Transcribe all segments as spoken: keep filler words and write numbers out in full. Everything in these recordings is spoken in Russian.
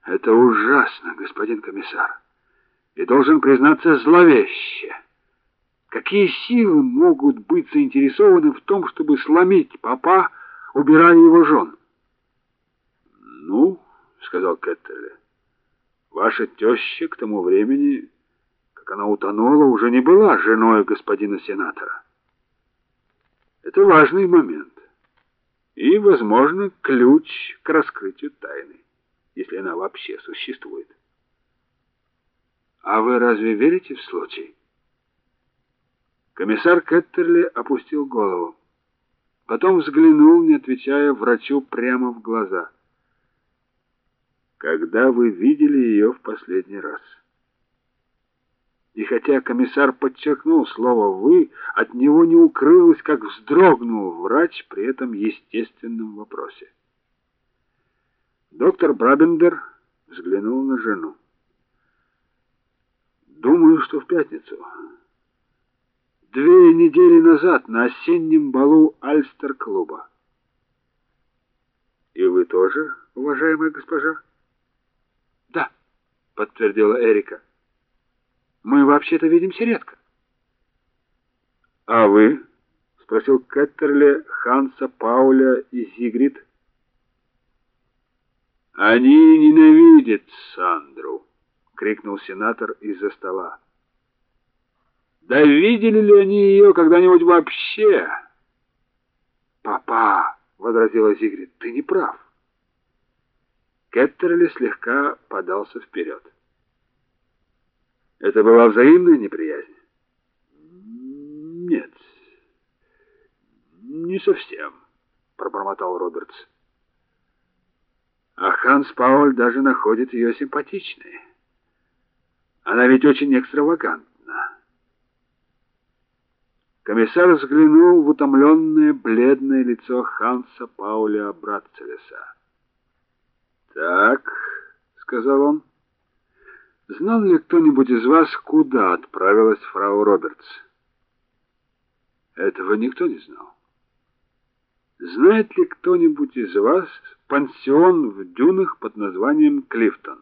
Это ужасно, господин комиссар. И должен признаться, зловеще. Какие силы могут быть заинтересованы в том, чтобы сломить папа, убирая его жен? Ну, сказал Кеттерли, ваша теща к тому времени, как она утонула, уже не была женой господина сенатора. Это важный момент. И, возможно, ключ к раскрытию тайны, если она вообще существует. А вы разве верите в случай? Комиссар Кеттерли опустил голову. Потом взглянул, не отвечая врачу, прямо в глаза. Когда вы видели ее в последний раз? И хотя комиссар подчеркнул слово «вы», от него не укрылось, как вздрогнул врач при этом естественном вопросе. Доктор Брабендер взглянул на жену. Думаю, что в пятницу. Две недели назад на осеннем балу Альстер-клуба. И вы тоже, уважаемая госпожа? Да, подтвердила Эрика. Мы вообще-то видимся редко. А вы? Спросил Кеттерли Ханса, Пауля и Зигрид. Они ненавидят Сандру, крикнул сенатор из-за стола. Да видели ли они ее когда-нибудь вообще? Папа, возразила Зигрид, ты не прав. Кеттерли слегка подался вперед. Это была взаимная неприязнь? Нет. Не совсем, пробормотал Робертс. А Ханс Пауль даже находит ее симпатичной. Она ведь очень экстравагантна. Комиссар взглянул в утомленное, бледное лицо Ханса Пауля Братцелеса. «Так», — сказал он, — «знал ли кто-нибудь из вас, куда отправилась фрау Робертс?» «Этого никто не знал». «Знает ли кто-нибудь из вас пансион в дюнах под названием Клифтон?»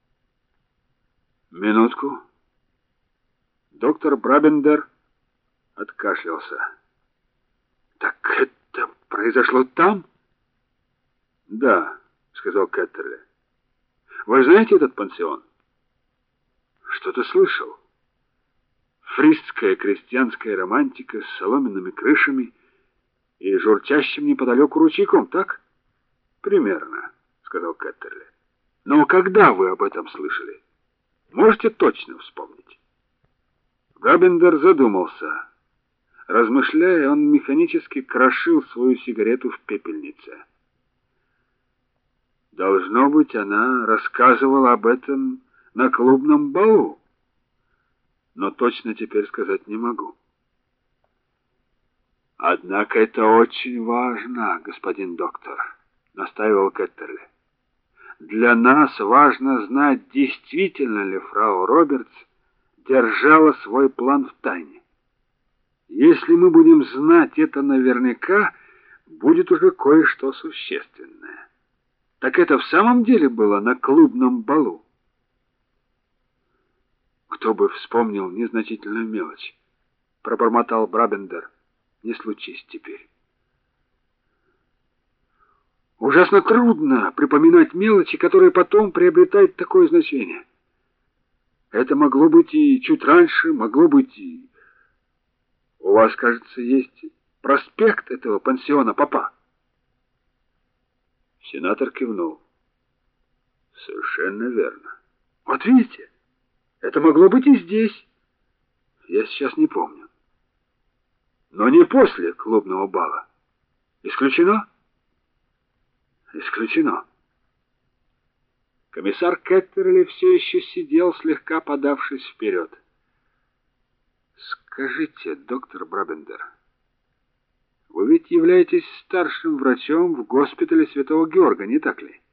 «Минутку». Доктор Брабендер откашлялся. «Так это произошло там?» «Да», — сказал Кеттерли. «Вы знаете этот пансион?» «Что-то слышал. Фрисская крестьянская романтика с соломенными крышами и журчащим неподалеку ручейком, так?» «Примерно», — сказал Кеттерли. «Но когда вы об этом слышали? Можете точно вспомнить?» Брабендер задумался. Размышляя, он механически крошил свою сигарету в пепельнице. Должно быть, она рассказывала об этом на клубном балу. Но точно теперь сказать не могу. Однако это очень важно, господин доктор, настаивал Кеттерли. Для нас важно знать, действительно ли фрау Робертс держала свой план в тайне. Если мы будем знать это наверняка, будет уже кое-что существенное. Так это в самом деле было на клубном балу? Кто бы вспомнил незначительную мелочь, пробормотал Брабендер. Не случись теперь. Ужасно трудно припоминать мелочи, которые потом приобретают такое значение. Это могло быть и чуть раньше, могло быть и... У вас, кажется, есть проспект этого пансиона, папа? Сенатор кивнул. Совершенно верно. Вот видите, это могло быть и здесь. Я сейчас не помню. Но не после клубного бала. Исключено? Исключено. Комиссар Кеттерли все еще сидел, слегка подавшись вперед. Скажите, доктор Брабендер, вы ведь являетесь старшим врачом в госпитале Святого Георга, не так ли?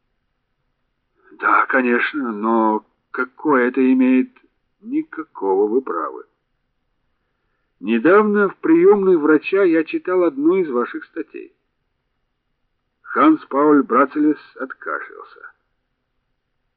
Да, конечно, но какое это имеет? Никакого, вы правы. Недавно в приемной врача я читал одну из ваших статей. Ханс Пауль Братцелес откашлялся.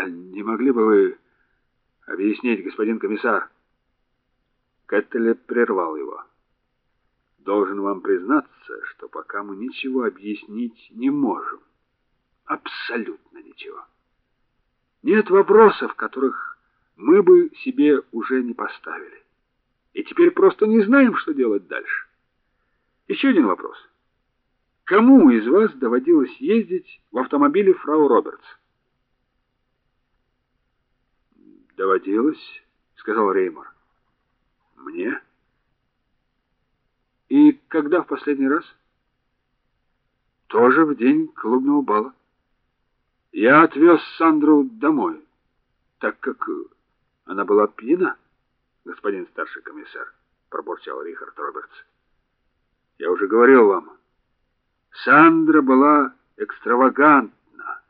А не могли бы вы объяснить, господин комиссар? Кеттеле прервал его. Должен вам признаться, что пока мы ничего объяснить не можем. Абсолютно ничего. Нет вопросов, которых мы бы себе уже не поставили. И теперь просто не знаем, что делать дальше. Еще один вопрос. Кому из вас доводилось ездить в автомобиле фрау Робертс? Доводилось, сказал Реймор. Мне? И когда в последний раз? Тоже в день клубного бала. Я отвез Сандру домой, так как она была пьяна, господин старший комиссар, пробурчал Рихард Робертс. Я уже говорил вам, Сандра была экстравагантна.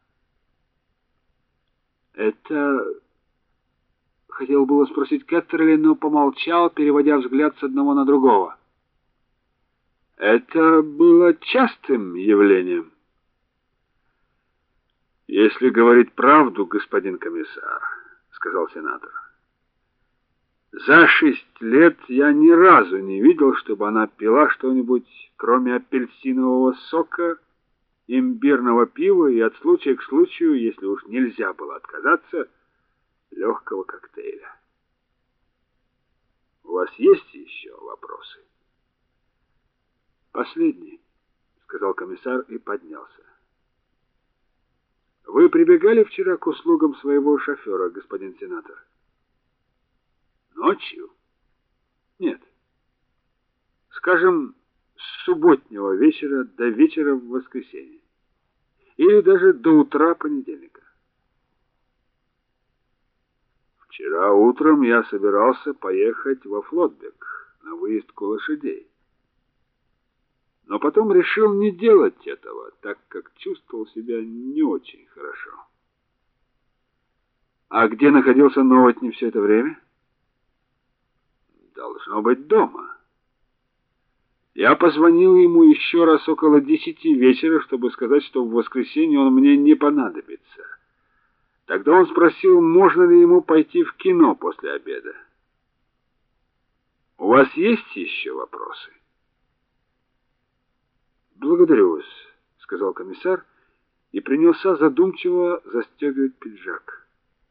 Это... Хотел было спросить Кеттерли, но помолчал, переводя взгляд с одного на другого. Это было частым явлением. Если говорить правду, господин комиссар, сказал сенатор, за шесть лет я ни разу не видел, чтобы она пила что-нибудь, кроме апельсинового сока, имбирного пива и от случая к случаю, если уж нельзя было отказаться, легкого коктейля. У вас есть еще вопросы? Последний, сказал комиссар и поднялся. Вы прибегали вчера к услугам своего шофера, господин сенатор? Ночью? Нет. Скажем, с субботнего вечера до вечера в воскресенье. Или даже до утра понедельника. Вчера утром я собирался поехать во Флотбек на выездку лошадей. Но потом решил не делать этого, так как чувствовал себя не очень хорошо. А где находился Новотни все это время? Должно быть дома. Я позвонил ему еще раз около десяти вечера, чтобы сказать, что в воскресенье он мне не понадобится. Тогда он спросил, можно ли ему пойти в кино после обеда. У вас есть еще вопросы? Благодарю вас, сказал комиссар и принялся задумчиво застегивать пиджак.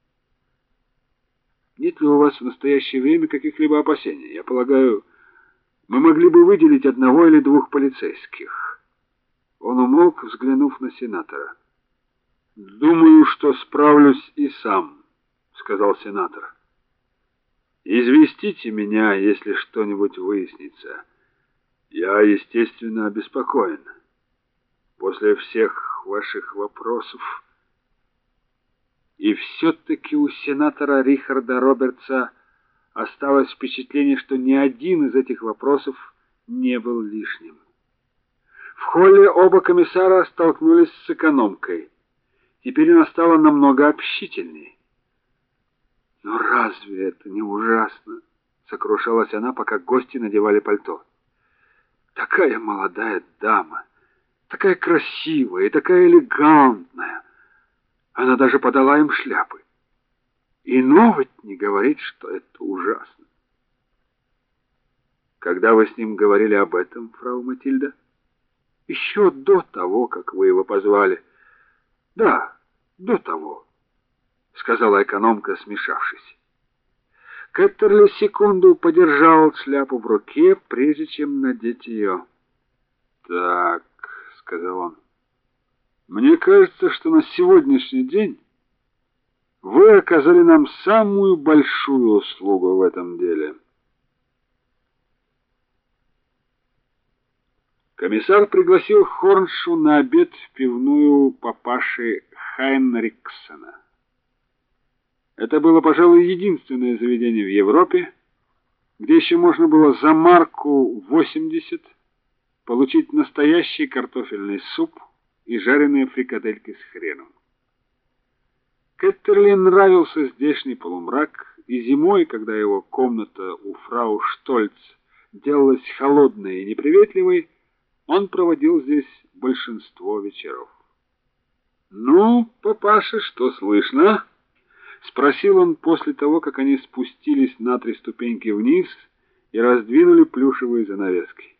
Нет ли у вас в настоящее время каких-либо опасений? Я полагаю, мы могли бы выделить одного или двух полицейских. Он умолк, взглянув на сенатора. Думаю, что справлюсь и сам, сказал сенатор. Известите меня, если что-нибудь выяснится. Я, естественно, обеспокоен. После всех ваших вопросов. И все-таки у сенатора Рихарда Робертса осталось впечатление, что ни один из этих вопросов не был лишним. В холле оба комиссара столкнулись с экономкой. Теперь она стала намного общительней. Но разве это не ужасно? Сокрушалась она, пока гости надевали пальто. Такая молодая дама, такая красивая и такая элегантная. Она даже подала им шляпы. И Новотни говорит, что это ужасно. Когда вы с ним говорили об этом, фрау Матильда? Еще до того, как вы его позвали. Да, до того, сказала экономка, смешавшись. Кеттерли секунду подержал шляпу в руке, прежде чем надеть ее. Так, сказал он. Мне кажется, что на сегодняшний день вы оказали нам самую большую услугу в этом деле. Комиссар пригласил Хорншу на обед в пивную папаши Хайнриксена. Это было, пожалуй, единственное заведение в Европе, где еще можно было за марку восемьдесят получить настоящий картофельный суп и жареные фрикадельки с хреном. Кеттерли нравился здешний полумрак, и зимой, когда его комната у фрау Штольц делалась холодной и неприветливой, он проводил здесь большинство вечеров. «Ну, папаша, что слышно?» спросил он после того, как они спустились на три ступеньки вниз и раздвинули плюшевые занавески.